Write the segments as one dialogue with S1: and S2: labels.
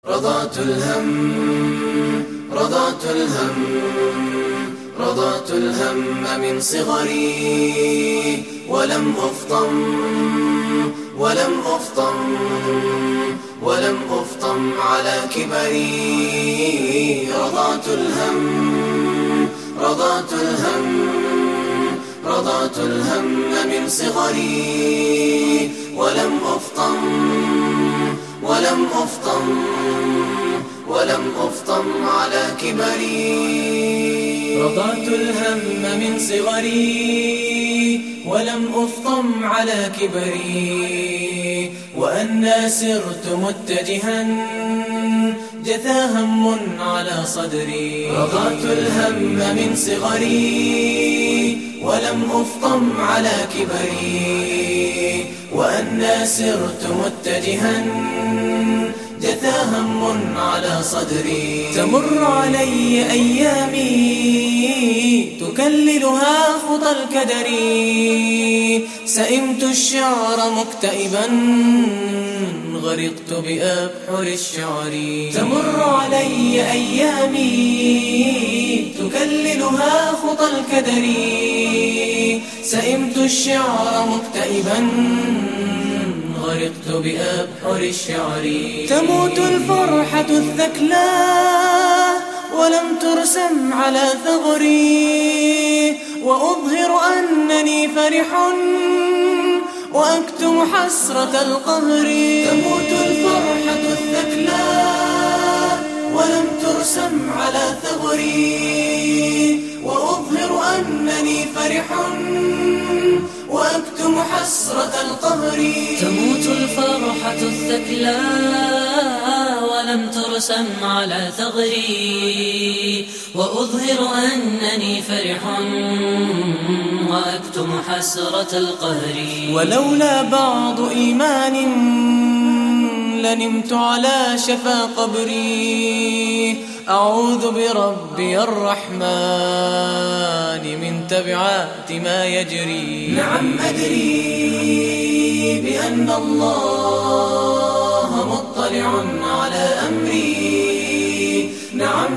S1: رضعت الهم من صغري ولم أفطم على كبري. رضعت الهم من صغري ولم أفطم على كبري.
S2: رضعت الهم من صغري ولم أفطم على كبري، وأنا سرت متجها جثى هم على صدري.
S1: رضعت الهم من صغري ولم أفطم على كبري،
S2: وأنا سرت متجها جثى هم على صدري. تمر علي أيامي تكللها خطى الكدر، سئمت الشعر مكتئبا غرقت بأبحر الشعر. تمر علي أيامي تكللها خطى الكدر، سئمت الشعر مكتئبا غرقت بأبحر الشعر. تموت الفرحة الثكلى ولم ترسم على ثغري، وأظهر أنني فرح وأكتم حسرة القهر.
S1: تموت الفرحة الثكلى ولم ترسم على ثغري، وأظهر أنني فرح وأكتم حسرة القهر.
S3: تموت الفرحة الثكلى ولم ترسم على ثغري، وأظهر أنني فرح وأكتم حسرة القهر.
S2: ولولا بعض إيمان لنمت على شفا قبري، أعوذ بربي الرحمن من تبعات ما يجري.
S1: نعم أدري بأن الله مطلع على أمري، نعم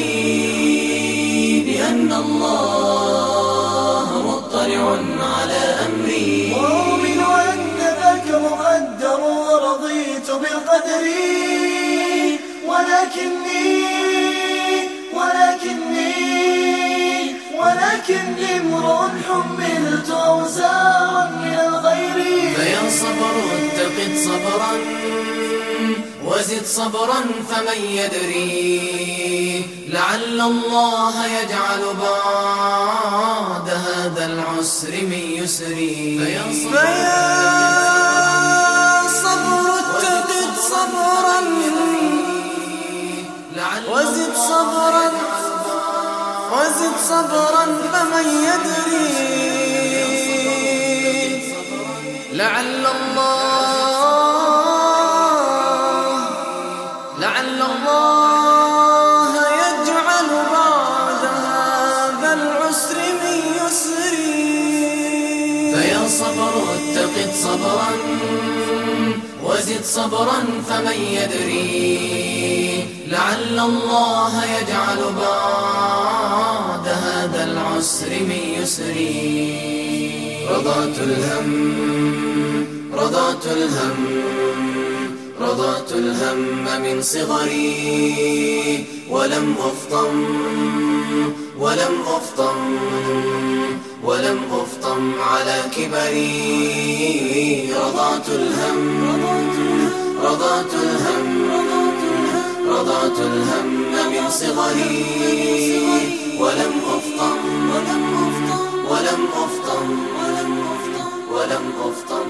S1: أدري بأن الله مطلع على أمري.
S4: وأؤمن أن ذاك مقدر ورضيت بالقدر، ولكني امرؤ حملت أوزارا من الغير.
S1: فيا صبر اتقد صبرا وزد صبرا، فمن يدري لعل الله يجعل بعد هذا العسر من يسر.
S2: فيا صبر اتقد صبرا وزد صبرا، فمن يدري لعل الله يجعل بعد هذا العسر من يسر.
S1: فيا صبر اتقد صبرا وزد صبرا، فمن يدري لعل الله يجعل بعد هذا العسر من يسر. رضعت الهم من صغري ولم أفطم على كبري. رضعت الهم من صغري ولم أفطم